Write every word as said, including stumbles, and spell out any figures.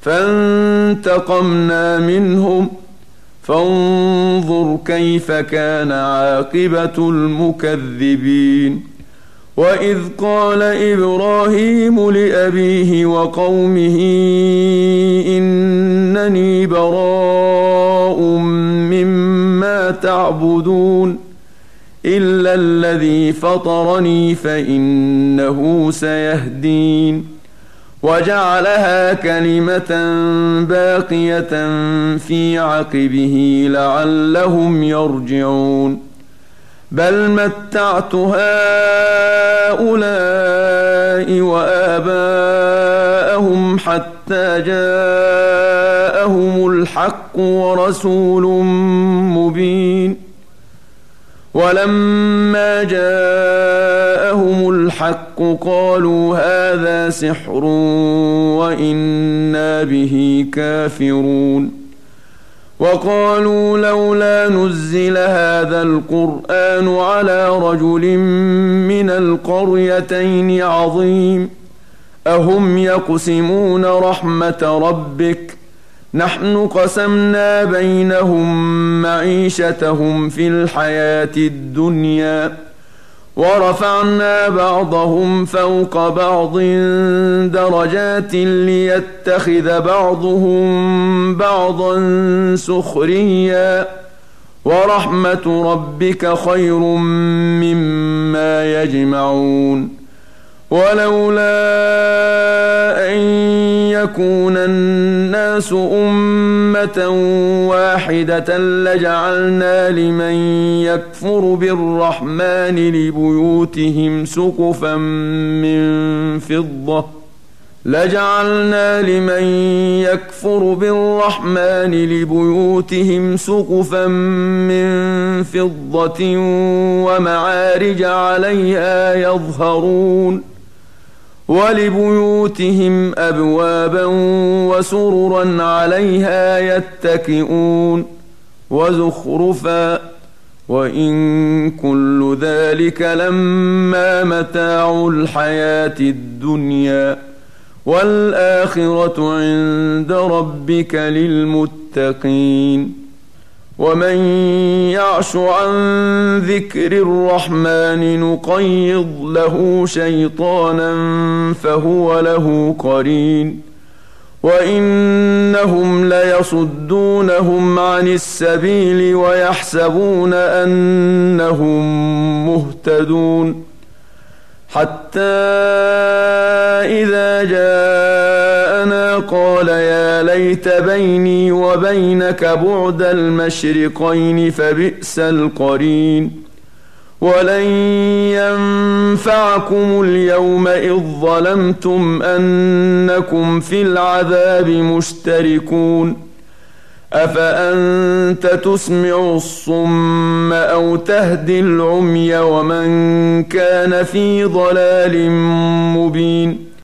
فانتقمنا منهم فانظر كيف كان عاقبة المكذبين. وإذ قال إبراهيم لأبيه وقومه إنني براء مما تعبدون إلا الذي فطرني فإنه سيهدين. وجعلها كلمة باقية في عقبه لعلهم يرجعون. بل متعت هؤلاء وآباءهم حتى جاءهم الحق ورسول مبين. ولما جاءهم الحق قالوا هذا سحر وإنا به كافرون. وقالوا لولا نزل هذا القرآن على رجل من القريتين عظيم أهم يقسمون رحمة ربك نحن قسمنا بينهم معيشتهم في الحياة الدنيا ورفعنا بعضهم فوق بعض درجات ليتخذ بعضهم بعضا سخريا ورحمة ربك خير مما يجمعون. ولولا أن يكون الناس أمة واحدة لجعلنا لمن يكفر بالرحمن لبيوتهم سقفا من فضة لجعلنا لمن يكفر بالرحمن لبيوتهم سقفا من فضة ومعارج عليها يظهرون ولبيوتهم أبوابا وسررا عليها يتكئون وزخرفا وإن كل ذلك لما متاع الحياة الدنيا والآخرة عند ربك للمتقين. ومن يعش عن ذكر الرحمن نقيض له شيطانا فهو له قرين وإنهم ليصدونهم عن السبيل ويحسبون أنهم مهتدون حتى إذا جاءنا قال يا ليت بيني وبينك بعد المشرقين فبئس القرين. ولن ينفعكم اليوم إذ ظلمتم أنكم في العذاب مشتركون أفأنت تسمع الصم أو تهدي العمي ومن كان في ضلال مبين.